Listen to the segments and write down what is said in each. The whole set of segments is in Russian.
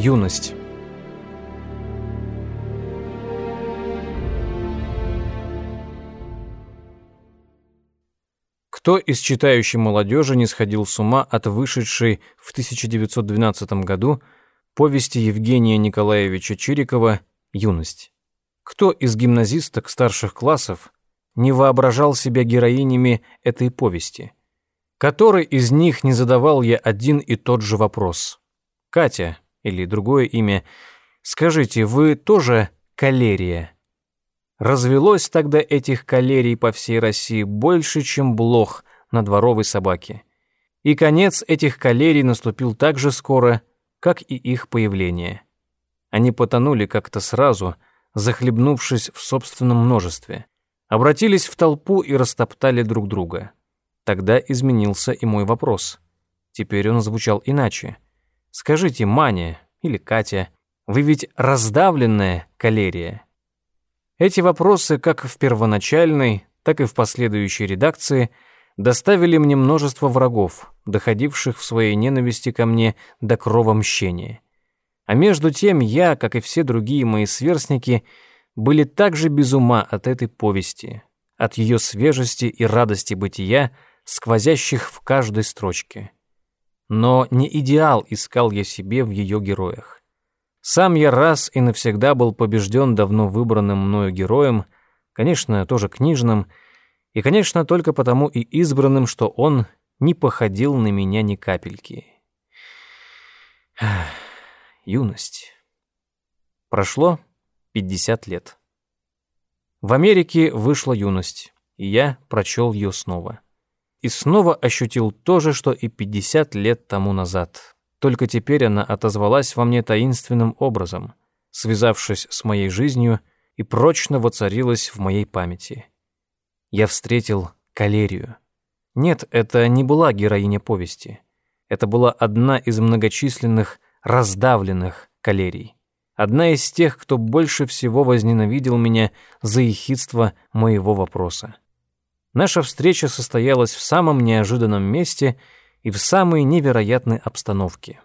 Юность. Кто из читающей молодежи не сходил с ума от вышедшей в 1912 году повести Евгения Николаевича Чирикова «Юность»? Кто из гимназисток старших классов не воображал себя героинями этой повести? Который из них не задавал я один и тот же вопрос? Катя, или другое имя, скажите, вы тоже калерия? Развелось тогда этих калерий по всей России больше, чем блох на дворовой собаке. И конец этих калерий наступил так же скоро, как и их появление. Они потонули как-то сразу, захлебнувшись в собственном множестве, обратились в толпу и растоптали друг друга. Тогда изменился и мой вопрос. Теперь он звучал иначе. Скажите, Маня или Катя, вы ведь раздавленная калерия? Эти вопросы, как в первоначальной, так и в последующей редакции, доставили мне множество врагов, доходивших в своей ненависти ко мне до кровомщения. А между тем я, как и все другие мои сверстники, были также без ума от этой повести, от ее свежести и радости бытия, сквозящих в каждой строчке. Но не идеал искал я себе в ее героях. Сам я раз и навсегда был побежден давно выбранным мною героем, конечно, тоже книжным, и, конечно, только потому и избранным, что он не походил на меня ни капельки. Юность. Прошло 50 лет. В Америке вышла «Юность», и я прочел ее снова. И снова ощутил то же, что и 50 лет тому назад. Только теперь она отозвалась во мне таинственным образом, связавшись с моей жизнью и прочно воцарилась в моей памяти. Я встретил калерию. Нет, это не была героиня повести. Это была одна из многочисленных раздавленных калерий. Одна из тех, кто больше всего возненавидел меня за ехидство моего вопроса. Наша встреча состоялась в самом неожиданном месте и в самой невероятной обстановке.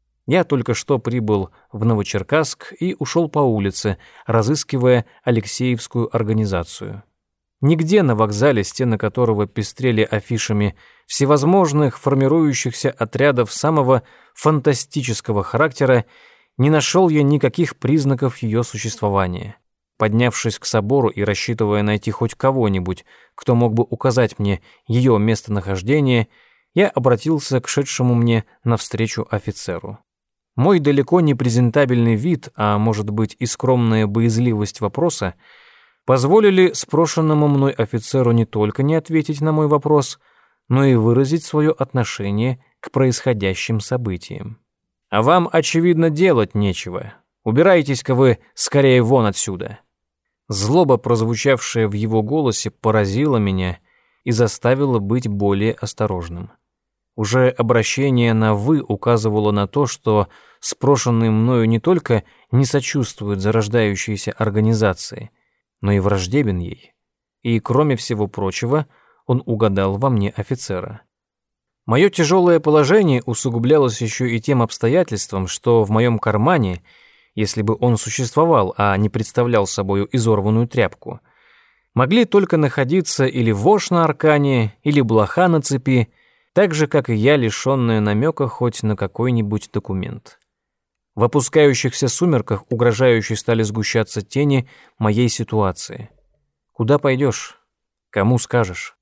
Я только что прибыл в Новочеркасск и ушел по улице, разыскивая Алексеевскую организацию. Нигде на вокзале, стены которого пестрели афишами всевозможных формирующихся отрядов самого фантастического характера, не нашел я никаких признаков ее существования. Поднявшись к собору и рассчитывая найти хоть кого-нибудь, кто мог бы указать мне ее местонахождение, я обратился к шедшему мне навстречу офицеру. Мой далеко не презентабельный вид, а может быть и скромная боязливость вопроса, позволили спрошенному мной офицеру не только не ответить на мой вопрос, но и выразить свое отношение к происходящим событиям. «А вам, очевидно, делать нечего. Убирайтесь-ка вы скорее вон отсюда». Злоба, прозвучавшая в его голосе, поразила меня и заставила быть более осторожным. Уже обращение на «вы» указывало на то, что спрошенный мною не только не сочувствует зарождающейся организации, но и враждебен ей. И, кроме всего прочего, он угадал во мне офицера. Мое тяжелое положение усугублялось еще и тем обстоятельством, что в моем кармане, если бы он существовал, а не представлял собою изорванную тряпку, могли только находиться или вошь на аркане, или блоха на цепи, так же, как и я, лишённая намека хоть на какой-нибудь документ. В опускающихся сумерках угрожающе стали сгущаться тени моей ситуации. Куда пойдешь? Кому скажешь?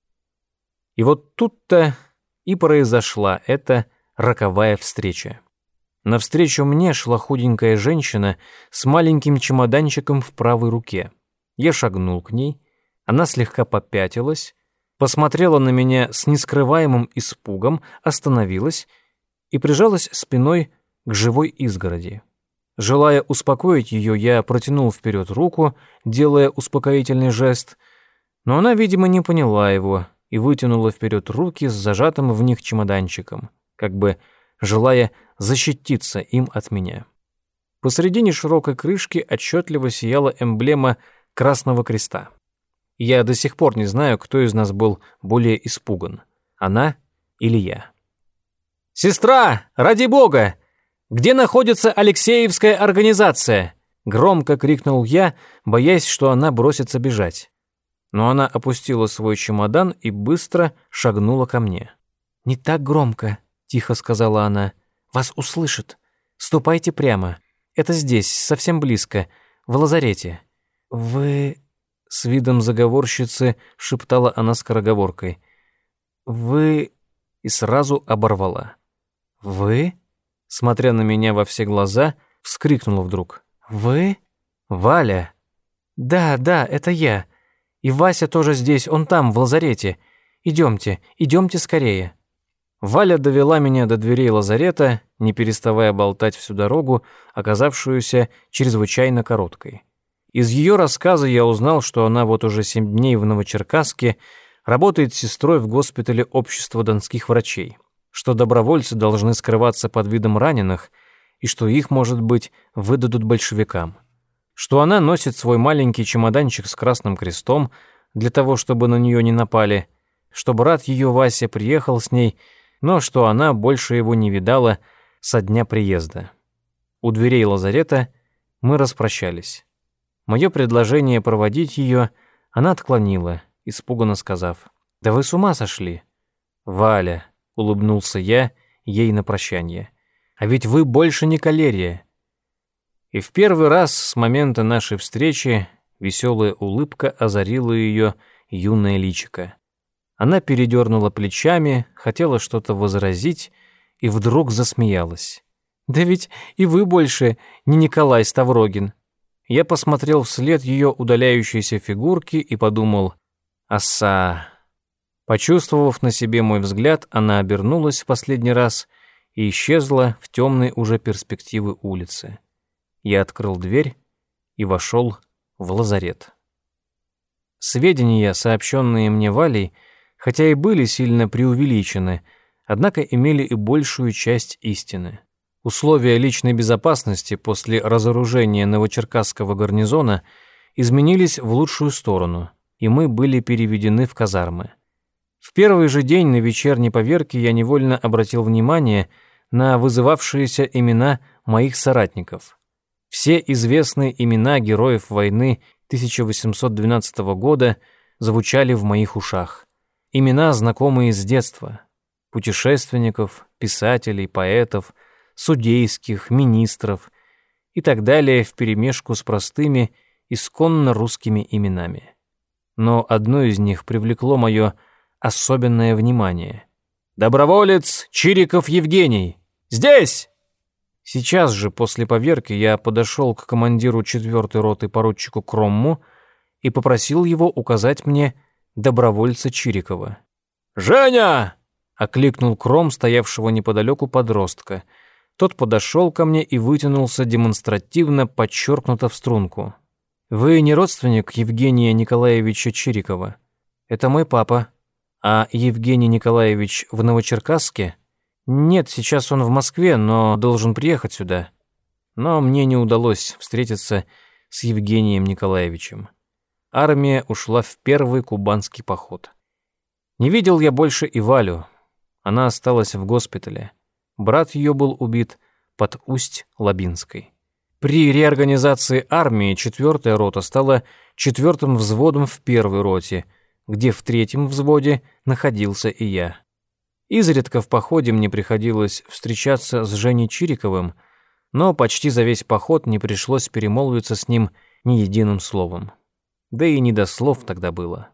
И вот тут-то и произошла эта роковая встреча. Навстречу мне шла худенькая женщина с маленьким чемоданчиком в правой руке. Я шагнул к ней, она слегка попятилась, посмотрела на меня с нескрываемым испугом, остановилась и прижалась спиной к живой изгороди. Желая успокоить ее, я протянул вперед руку, делая успокоительный жест, но она, видимо, не поняла его и вытянула вперед руки с зажатым в них чемоданчиком, как бы желая защититься им от меня. Посредине широкой крышки отчетливо сияла эмблема Красного Креста. Я до сих пор не знаю, кто из нас был более испуган, она или я. «Сестра, ради бога! Где находится Алексеевская организация?» — громко крикнул я, боясь, что она бросится бежать. Но она опустила свой чемодан и быстро шагнула ко мне. «Не так громко», — тихо сказала она. «Вас услышат. Ступайте прямо. Это здесь, совсем близко, в лазарете». «Вы...» — с видом заговорщицы шептала она скороговоркой. «Вы...» — и сразу оборвала. «Вы?» — смотря на меня во все глаза, вскрикнула вдруг. «Вы? Валя?» «Да, это я. И Вася тоже здесь, он там, в лазарете. Идемте скорее». Валя довела меня до дверей лазарета, не переставая болтать всю дорогу, оказавшуюся чрезвычайно короткой. Из ее рассказа я узнал, что она вот уже 7 дней в Новочеркасске работает сестрой в госпитале общества донских врачей, что добровольцы должны скрываться под видом раненых и что их, может быть, выдадут большевикам, что она носит свой маленький чемоданчик с красным крестом для того, чтобы на нее не напали, что брат ее Вася приехал с ней, но что она больше его не видала со дня приезда. У дверей лазарета мы распрощались. Мое предложение проводить ее она отклонила, испуганно сказав: «Да вы с ума сошли?» «Валя», — улыбнулся я ей на прощание, «а ведь вы больше не калерия». И в первый раз с момента нашей встречи веселая улыбка озарила ее юное личико. Она передернула плечами, хотела что-то возразить и вдруг засмеялась. «Да ведь и вы больше не Николай Ставрогин». Я посмотрел вслед ее удаляющейся фигурки и подумал: «Оса». Почувствовав на себе мой взгляд, она обернулась в последний раз и исчезла в темной уже перспективы улицы. Я открыл дверь и вошел в лазарет. Сведения, сообщенные мне Валей, хотя и были сильно преувеличены, однако имели и большую часть истины. Условия личной безопасности после разоружения Новочеркасского гарнизона изменились в лучшую сторону, и мы были переведены в казармы. В первый же день на вечерней поверке я невольно обратил внимание на вызывавшиеся имена моих соратников. Все известные имена героев войны 1812 года звучали в моих ушах. Имена, знакомые с детства. Путешественников, писателей, поэтов, судейских, министров и так далее вперемешку с простыми, исконно русскими именами. Но одно из них привлекло мое особенное внимание. «Доброволец Чириков Евгений! Здесь!» Сейчас же, после поверки, я подошел к командиру 4-й роты поручику Кромму и попросил его указать мне добровольца Чирикова. «Женя!» — окликнул Кром, стоявшего неподалеку подростка. Тот подошел ко мне и вытянулся демонстративно, подчеркнуто в струнку. «Вы не родственник Евгения Николаевича Чирикова?» «Это мой папа». «А Евгений Николаевич в Новочеркасске?» «Нет, сейчас он в Москве, но должен приехать сюда». Но мне не удалось встретиться с Евгением Николаевичем. Армия ушла в первый кубанский поход. Не видел я больше и Валю. Она осталась в госпитале. Брат ее был убит под Усть-Лабинской. При реорганизации армии 4-я рота стала 4-м взводом в 1-й роте, где в 3-м взводе находился и я. Изредка в походе мне приходилось встречаться с Женей Чириковым, но почти за весь поход не пришлось перемолвиться с ним ни единым словом. Да и не до слов тогда было.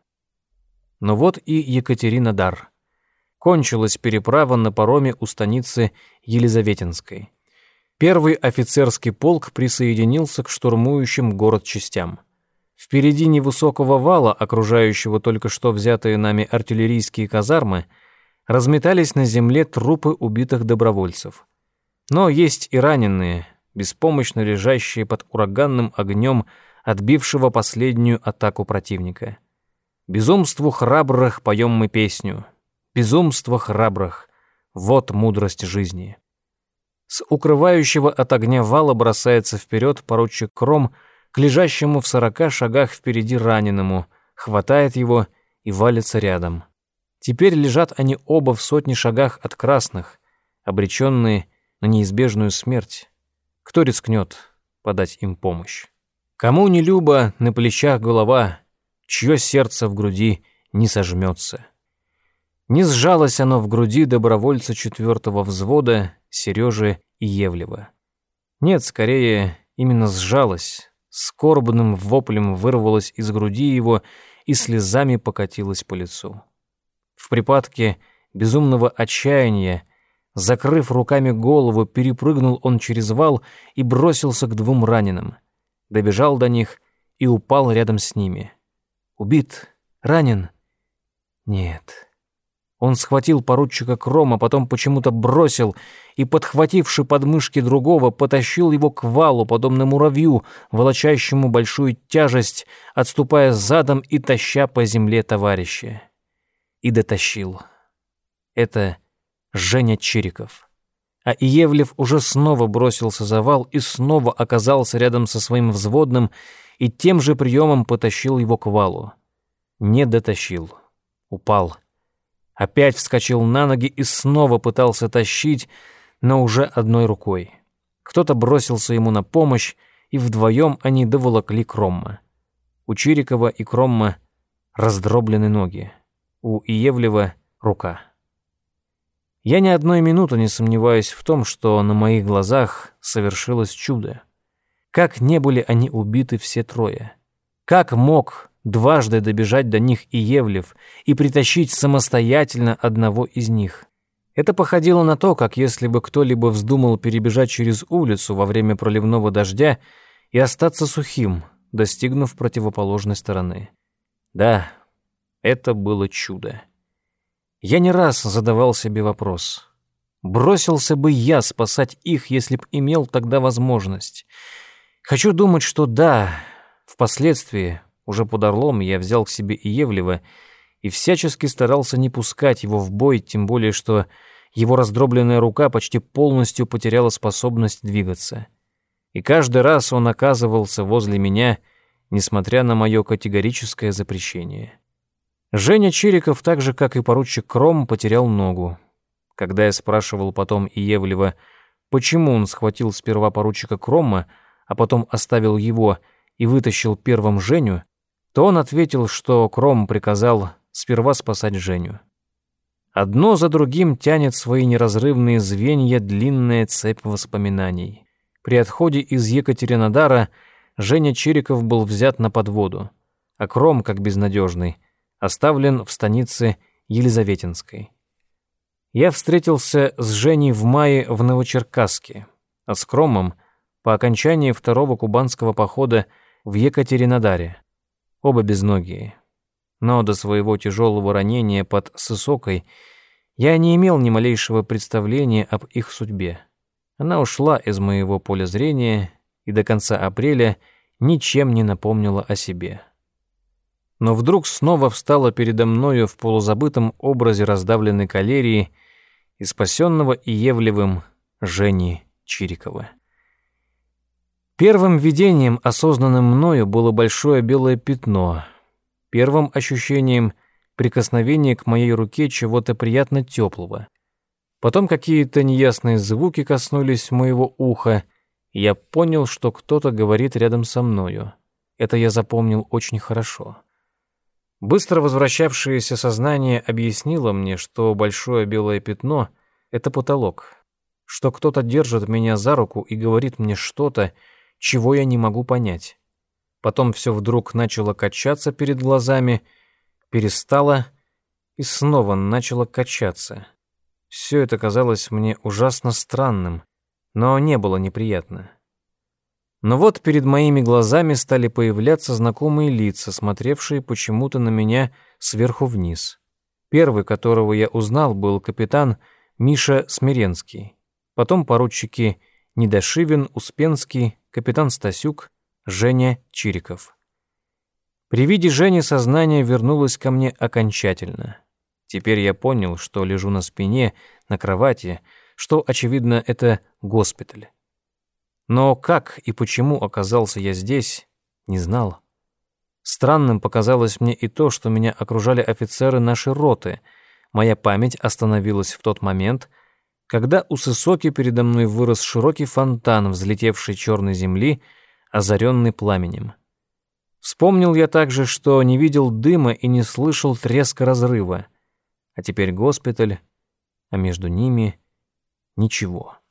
Но вот и Екатеринодар. Кончилась переправа на пароме у станицы Елизаветинской. 1-й офицерский полк присоединился к штурмующим город частям. Впереди невысокого вала, окружающего только что взятые нами артиллерийские казармы, разметались на земле трупы убитых добровольцев. Но есть и раненые, беспомощно лежащие под ураганным огнем отбившего последнюю атаку противника. «Безумству храбрых поем мы песню. Безумство храбрых. Вот мудрость жизни». С укрывающего от огня вала бросается вперед поручик Кром к лежащему в 40 шагах впереди раненому, хватает его и валится рядом. Теперь лежат они оба в 100 шагах от красных, обреченные на неизбежную смерть. Кто рискнет подать им помощь? Кому не любо на плечах голова, чье сердце в груди не сожмется? Не сжалось оно в груди добровольца 4-го взвода Сережи Иевлева. Нет, скорее, именно сжалось, скорбным воплем вырвалось из груди его и слезами покатилось по лицу. В припадке безумного отчаяния, закрыв руками голову, перепрыгнул он через вал и бросился к 2 раненым. Добежал до них и упал рядом с ними. Убит? Ранен? Нет. Он схватил поручика Крома, потом почему-то бросил и, подхвативши подмышки другого, потащил его к валу, подобно муравью, волочащему большую тяжесть, отступая задом и таща по земле товарища. И дотащил. Это Женя Чириков. А Иевлев уже снова бросился за вал и снова оказался рядом со своим взводным и тем же приемом потащил его к валу. Не дотащил. Упал. Опять вскочил на ноги и снова пытался тащить, но уже одной рукой. Кто-то бросился ему на помощь, и вдвоем они доволокли Кромма. У Чирикова и Кромма раздроблены ноги. У Иевлева рука. Я ни одной минуты не сомневаюсь в том, что на моих глазах совершилось чудо. Как не были они убиты все трое? Как мог дважды добежать до них Иевлев и притащить самостоятельно одного из них? Это походило на то, как если бы кто-либо вздумал перебежать через улицу во время проливного дождя и остаться сухим, достигнув противоположной стороны. Да, это было чудо. Я не раз задавал себе вопрос. Бросился бы я спасать их, если б имел тогда возможность? Хочу думать, что да. Впоследствии, уже под Орлом, я взял к себе Иевлева и всячески старался не пускать его в бой, тем более, что его раздробленная рука почти полностью потеряла способность двигаться. И каждый раз он оказывался возле меня, несмотря на мое категорическое запрещение. Женя Чириков, так же, как и поручик Кром, потерял ногу. Когда я спрашивал потом Иевлева, почему он схватил сперва поручика Крома, а потом оставил его и вытащил первым Женю, то он ответил, что Кром приказал сперва спасать Женю. Одно за другим тянет свои неразрывные звенья длинная цепь воспоминаний. При отходе из Екатеринодара Женя Чириков был взят на подводу, а Кром, как безнадежный, оставлен в станице Елизаветинской. Я встретился с Женей в мае в Новочеркасске, а с Кромом по окончании 2-го кубанского похода в Екатеринодаре. Оба безногие. Но до своего тяжелого ранения под Сысокой я не имел ни малейшего представления об их судьбе. Она ушла из моего поля зрения и до конца апреля ничем не напомнила о себе. Но вдруг снова встала передо мною в полузабытом образе раздавленной калерии и спасенного Иевлевым Жени Чирикова. Первым видением, осознанным мною, было большое белое пятно. Первым ощущением — прикосновение к моей руке чего-то приятно теплого. Потом какие-то неясные звуки коснулись моего уха, и я понял, что кто-то говорит рядом со мною. Это я запомнил очень хорошо. Быстро возвращавшееся сознание объяснило мне, что большое белое пятно — это потолок, что кто-то держит меня за руку и говорит мне что-то, чего я не могу понять. Потом все вдруг начало качаться перед глазами, перестало и снова начало качаться. Все это казалось мне ужасно странным, но не было неприятно. Но вот перед моими глазами стали появляться знакомые лица, смотревшие почему-то на меня сверху вниз. Первый, которого я узнал, был капитан Миша Смиренский. Потом поручики Недошивин, Успенский, капитан Стасюк, Женя Чириков. При виде Жени сознание вернулось ко мне окончательно. Теперь я понял, что лежу на спине, на кровати, что, очевидно, это госпиталь. Но как и почему оказался я здесь, не знал. Странным показалось мне и то, что меня окружали офицеры нашей роты. Моя память остановилась в тот момент, когда у Сысоки передо мной вырос широкий фонтан взлетевшей черной земли, озаренный пламенем. Вспомнил я также, что не видел дыма и не слышал треска разрыва, а теперь госпиталь, а между ними ничего.